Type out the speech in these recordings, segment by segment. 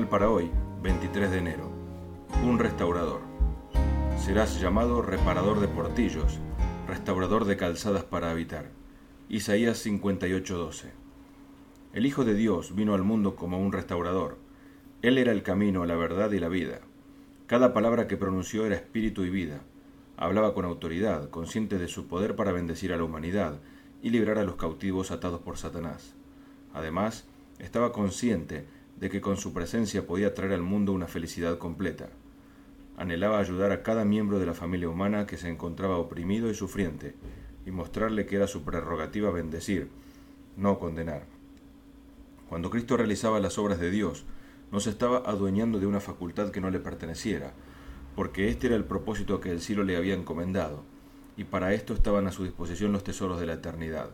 para hoy, 23 de enero. Un restaurador. Serás llamado reparador de portillos, restaurador de calzadas para habitar. Isaías 58:12. El Hijo de Dios vino al mundo como un restaurador. Él era el camino, la verdad y la vida. Cada palabra que pronunció era espíritu y vida. Hablaba con autoridad, consciente de su poder para bendecir a la humanidad y librar a los cautivos atados por Satanás. Además, estaba consciente de que con su presencia podía traer al mundo una felicidad completa. Anhelaba ayudar a cada miembro de la familia humana que se encontraba oprimido y sufriente, y mostrarle que era su prerrogativa bendecir, no condenar. Cuando Cristo realizaba las obras de Dios, no se estaba adueñando de una facultad que no le perteneciera, porque este era el propósito que el cielo le había encomendado, y para esto estaban a su disposición los tesoros de la eternidad.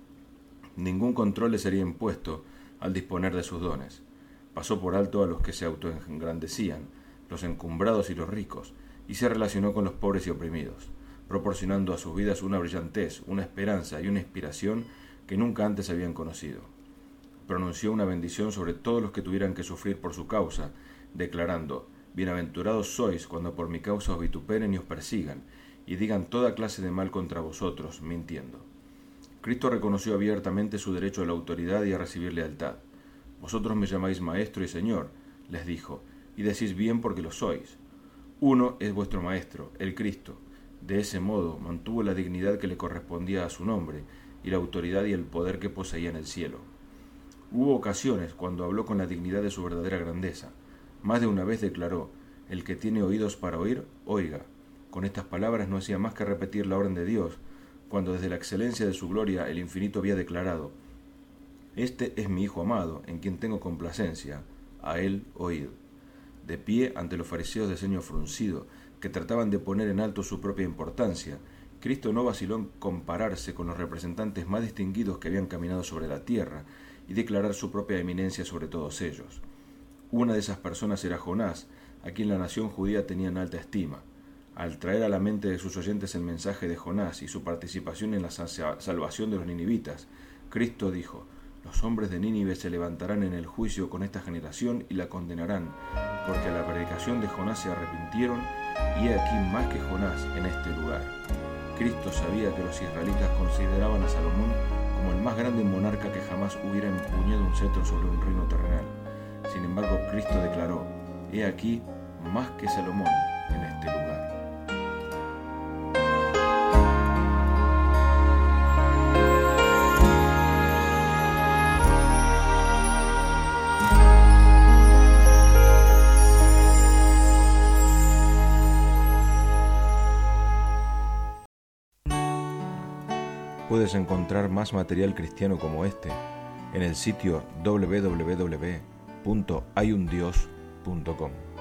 Ningún control le sería impuesto al disponer de sus dones. Pasó por alto a los que se autoengrandecían, los encumbrados y los ricos, y se relacionó con los pobres y oprimidos, proporcionando a sus vidas una brillantez, una esperanza y una inspiración que nunca antes habían conocido. Pronunció una bendición sobre todos los que tuvieran que sufrir por su causa, declarando: Bienaventurados sois cuando por mi causa os vituperen y os persigan, y digan toda clase de mal contra vosotros, mintiendo. Cristo reconoció abiertamente su derecho a la autoridad y a recibir lealtad. Vosotros me llamáis Maestro y Señor, les dijo, y decís bien porque lo sois. Uno es vuestro Maestro, el Cristo. De ese modo mantuvo la dignidad que le correspondía a su nombre, y la autoridad y el poder que poseía en el cielo. Hubo ocasiones cuando habló con la dignidad de su verdadera grandeza. Más de una vez declaró: el que tiene oídos para oír, oiga. Con estas palabras no hacía más que repetir la orden de Dios, cuando desde la excelencia de su gloria el infinito había declarado: Este es mi Hijo amado, en quien tengo complacencia, a él oíd. De pie ante los fariseos de ceño fruncido, que trataban de poner en alto su propia importancia, Cristo no vaciló en compararse con los representantes más distinguidos que habían caminado sobre la tierra y declarar su propia eminencia sobre todos ellos. Una de esas personas era Jonás, a quien la nación judía tenía en alta estima. Al traer a la mente de sus oyentes el mensaje de Jonás y su participación en la salvación de los ninivitas, Cristo dijo: Los hombres de Nínive se levantarán en el juicio con esta generación y la condenarán, porque a la predicación de Jonás se arrepintieron, y he aquí más que Jonás en este lugar. Cristo sabía que los israelitas consideraban a Salomón como el más grande monarca que jamás hubiera empuñado un cetro sobre un reino terrenal. Sin embargo, Cristo declaró: He aquí más que Salomón en este lugar. Puedes encontrar más material cristiano como este en el sitio www.hayundios.com.